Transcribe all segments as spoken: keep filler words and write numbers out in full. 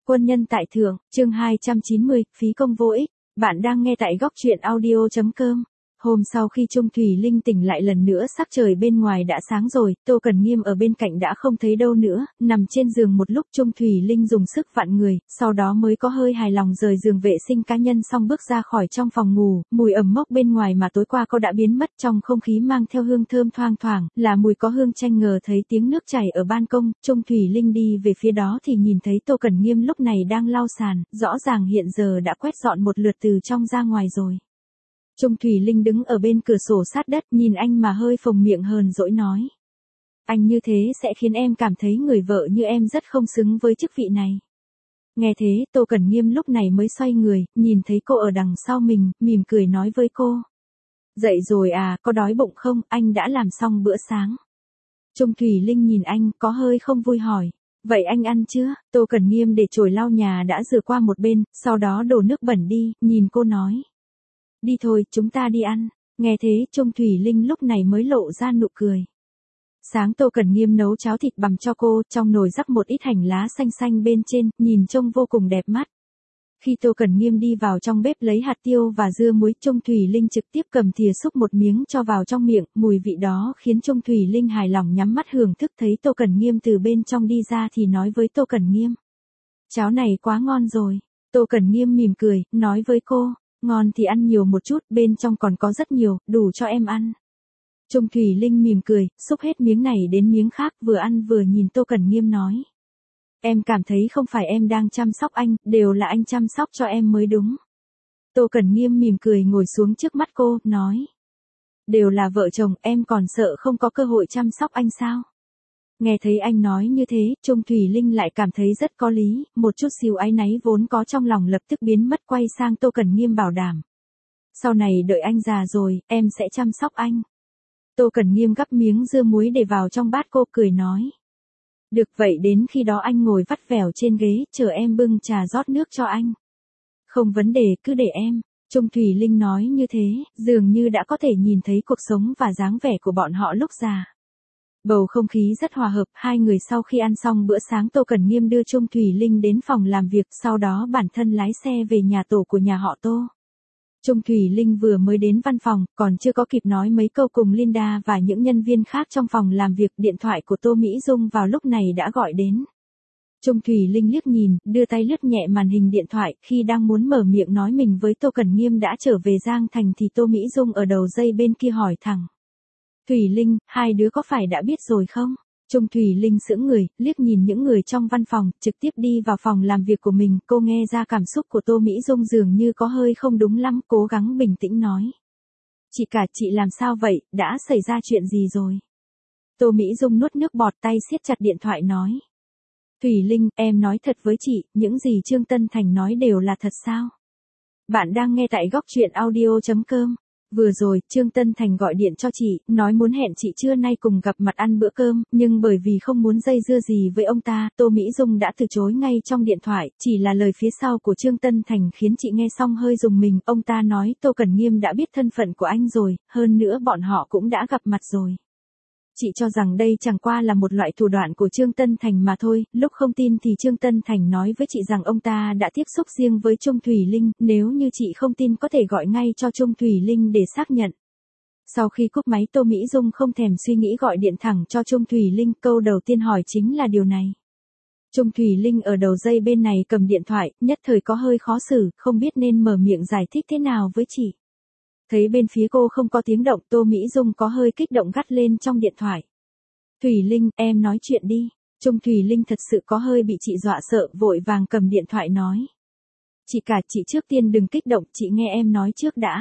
Quân nhân tại thượng, chương hai trăm chín mươi, phí công vô ích. Bạn đang nghe tại góc truyện audio chấm com. Hôm sau khi Trung Thủy Linh tỉnh lại lần nữa sắc trời bên ngoài đã sáng rồi, Tô Cần Nghiêm ở bên cạnh đã không thấy đâu nữa, nằm trên giường một lúc Trung Thủy Linh dùng sức vặn người, sau đó mới có hơi hài lòng rời giường vệ sinh cá nhân xong bước ra khỏi trong phòng ngủ, mùi ẩm mốc bên ngoài mà tối qua cô đã biến mất trong không khí mang theo hương thơm thoang thoảng, là mùi có hương chanh ngờ thấy tiếng nước chảy ở ban công, Trung Thủy Linh đi về phía đó thì nhìn thấy Tô Cần Nghiêm lúc này đang lau sàn, rõ ràng hiện giờ đã quét dọn một lượt từ trong ra ngoài rồi. Trung Thủy Linh đứng ở bên cửa sổ sát đất nhìn anh mà hơi phồng miệng hờn dỗi nói. Anh như thế sẽ khiến em cảm thấy người vợ như em rất không xứng với chức vị này. Nghe thế Tô Cần Nghiêm lúc này mới xoay người, nhìn thấy cô ở đằng sau mình, mỉm cười nói với cô. Dậy rồi à, có đói bụng không, anh đã làm xong bữa sáng. Trung Thủy Linh nhìn anh, có hơi không vui hỏi. Vậy anh ăn chưa? Tô Cần Nghiêm để chổi lau nhà đã rửa qua một bên, sau đó đổ nước bẩn đi, nhìn cô nói. Đi thôi, chúng ta đi ăn. Nghe thế, Trung Thủy Linh lúc này mới lộ ra nụ cười. Sáng Tô Cần Nghiêm nấu cháo thịt bằm cho cô, trong nồi rắc một ít hành lá xanh xanh bên trên, nhìn trông vô cùng đẹp mắt. Khi Tô Cần Nghiêm đi vào trong bếp lấy hạt tiêu và dưa muối, Trung Thủy Linh trực tiếp cầm thìa xúc một miếng cho vào trong miệng, mùi vị đó khiến Trung Thủy Linh hài lòng nhắm mắt hưởng thức. Thấy Tô Cần Nghiêm từ bên trong đi ra thì nói với Tô Cần Nghiêm. Cháo này quá ngon rồi. Tô Cần Nghiêm mỉm cười, nói với cô. Ngon thì ăn nhiều một chút, bên trong còn có rất nhiều, đủ cho em ăn. Trung Thủy Linh mỉm cười, xúc hết miếng này đến miếng khác, vừa ăn vừa nhìn Tô Cần Nghiêm nói. Em cảm thấy không phải em đang chăm sóc anh, đều là anh chăm sóc cho em mới đúng. Tô Cần Nghiêm mỉm cười ngồi xuống trước mắt cô, nói. Đều là vợ chồng, em còn sợ không có cơ hội chăm sóc anh sao? Nghe thấy anh nói như thế, Trung Thủy Linh lại cảm thấy rất có lý, một chút xíu áy náy vốn có trong lòng lập tức biến mất, quay sang Tô Cần Nghiêm bảo đảm. Sau này đợi anh già rồi, em sẽ chăm sóc anh. Tô Cần Nghiêm gắp miếng dưa muối để vào trong bát cô, cười nói. Được vậy, đến khi đó anh ngồi vắt vẻo trên ghế, chờ em bưng trà rót nước cho anh. Không vấn đề, cứ để em. Trung Thủy Linh nói như thế, dường như đã có thể nhìn thấy cuộc sống và dáng vẻ của bọn họ lúc già. Bầu không khí rất hòa hợp, hai người sau khi ăn xong bữa sáng Tô Cần Nghiêm đưa Trung Thủy Linh đến phòng làm việc, sau đó bản thân lái xe về nhà tổ của nhà họ Tô. Trung Thủy Linh vừa mới đến văn phòng, còn chưa có kịp nói mấy câu cùng Linda và những nhân viên khác trong phòng làm việc, điện thoại của Tô Mỹ Dung vào lúc này đã gọi đến. Trung Thủy Linh liếc nhìn, đưa tay lướt nhẹ màn hình điện thoại, khi đang muốn mở miệng nói mình với Tô Cần Nghiêm đã trở về Giang Thành thì Tô Mỹ Dung ở đầu dây bên kia hỏi thẳng. Thủy Linh, hai đứa có phải đã biết rồi không? Trung Thủy Linh sững người, liếc nhìn những người trong văn phòng, trực tiếp đi vào phòng làm việc của mình, cô nghe ra cảm xúc của Tô Mỹ Dung dường như có hơi không đúng lắm, cố gắng bình tĩnh nói. Chị cả, chị làm sao vậy, đã xảy ra chuyện gì rồi? Tô Mỹ Dung nuốt nước bọt, tay siết chặt điện thoại nói. Thủy Linh, em nói thật với chị, những gì Trương Tân Thành nói đều là thật sao? Bạn đang nghe tại góc truyện audio chấm com. Vừa rồi, Trương Tân Thành gọi điện cho chị, nói muốn hẹn chị trưa nay cùng gặp mặt ăn bữa cơm, nhưng bởi vì không muốn dây dưa gì với ông ta, Tô Mỹ Dung đã từ chối ngay trong điện thoại, chỉ là lời phía sau của Trương Tân Thành khiến chị nghe xong hơi rùng mình, ông ta nói Tô Cần Nghiêm đã biết thân phận của anh rồi, hơn nữa bọn họ cũng đã gặp mặt rồi. Chị cho rằng đây chẳng qua là một loại thủ đoạn của Trương Tân Thành mà thôi, lúc không tin thì Trương Tân Thành nói với chị rằng ông ta đã tiếp xúc riêng với Trung Thủy Linh, nếu như chị không tin có thể gọi ngay cho Trung Thủy Linh để xác nhận. Sau khi cúp máy Tô Mỹ Dung không thèm suy nghĩ gọi điện thẳng cho Trung Thủy Linh, câu đầu tiên hỏi chính là điều này. Trung Thủy Linh ở đầu dây bên này cầm điện thoại, nhất thời có hơi khó xử, không biết nên mở miệng giải thích thế nào với chị. Thấy bên phía cô không có tiếng động, Tô Mỹ Dung có hơi kích động gắt lên trong điện thoại. Thủy Linh, em nói chuyện đi. Trung Thủy Linh thật sự có hơi bị chị dọa sợ, vội vàng cầm điện thoại nói. Chị cả, chị trước tiên đừng kích động, chị nghe em nói trước đã.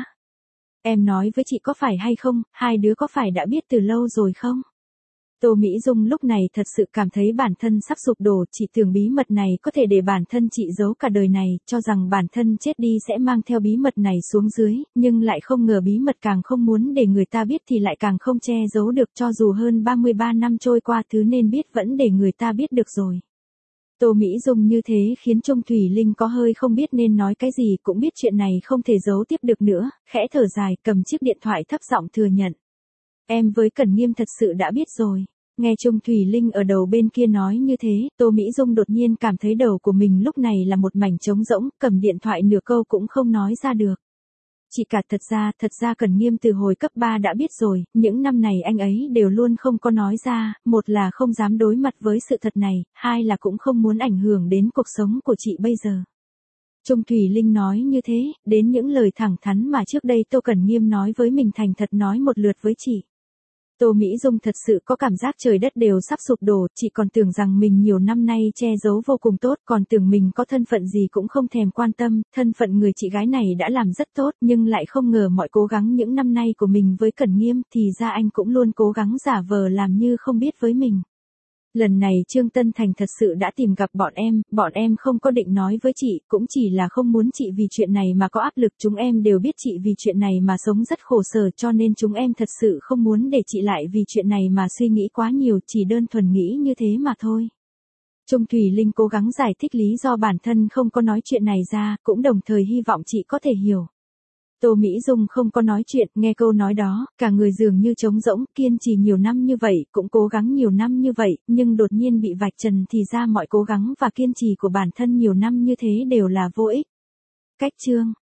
Em nói với chị có phải hay không, hai đứa có phải đã biết từ lâu rồi không? Tô Mỹ Dung lúc này thật sự cảm thấy bản thân sắp sụp đổ, chị tưởng bí mật này có thể để bản thân chị giấu cả đời này, cho rằng bản thân chết đi sẽ mang theo bí mật này xuống dưới, nhưng lại không ngờ bí mật càng không muốn để người ta biết thì lại càng không che giấu được, cho dù hơn ba mươi ba năm trôi qua thứ nên biết vẫn để người ta biết được rồi. Tô Mỹ Dung như thế khiến Trung Thủy Linh có hơi không biết nên nói cái gì, cũng biết chuyện này không thể giấu tiếp được nữa, khẽ thở dài, cầm chiếc điện thoại thấp giọng thừa nhận. Em với Cần Nghiêm thật sự đã biết rồi. Nghe Trung Thủy Linh ở đầu bên kia nói như thế, Tô Mỹ Dung đột nhiên cảm thấy đầu của mình lúc này là một mảnh trống rỗng, cầm điện thoại nửa câu cũng không nói ra được. Chị cả thật ra, thật ra Cẩn Nghiêm từ hồi cấp ba đã biết rồi, những năm này anh ấy đều luôn không có nói ra, một là không dám đối mặt với sự thật này, hai là cũng không muốn ảnh hưởng đến cuộc sống của chị bây giờ. Trung Thủy Linh nói như thế, đến những lời thẳng thắn mà trước đây Tô Cẩn Nghiêm nói với mình thành thật nói một lượt với chị. Tô Mỹ Dung thật sự có cảm giác trời đất đều sắp sụp đổ, chị còn tưởng rằng mình nhiều năm nay che giấu vô cùng tốt, còn tưởng mình có thân phận gì cũng không thèm quan tâm, thân phận người chị gái này đã làm rất tốt, nhưng lại không ngờ mọi cố gắng những năm nay của mình với Cẩn Nghiêm thì ra anh cũng luôn cố gắng giả vờ làm như không biết với mình. Lần này Trương Tân Thành thật sự đã tìm gặp bọn em, bọn em không có định nói với chị, cũng chỉ là không muốn chị vì chuyện này mà có áp lực, chúng em đều biết chị vì chuyện này mà sống rất khổ sở cho nên chúng em thật sự không muốn để chị lại vì chuyện này mà suy nghĩ quá nhiều, chỉ đơn thuần nghĩ như thế mà thôi. Trung Thủy Linh cố gắng giải thích lý do bản thân không có nói chuyện này ra, cũng đồng thời hy vọng chị có thể hiểu. Tô Mỹ Dung không có nói chuyện, nghe câu nói đó, cả người dường như trống rỗng, kiên trì nhiều năm như vậy, cũng cố gắng nhiều năm như vậy, nhưng đột nhiên bị vạch trần thì ra mọi cố gắng và kiên trì của bản thân nhiều năm như thế đều là vô ích. Cách chương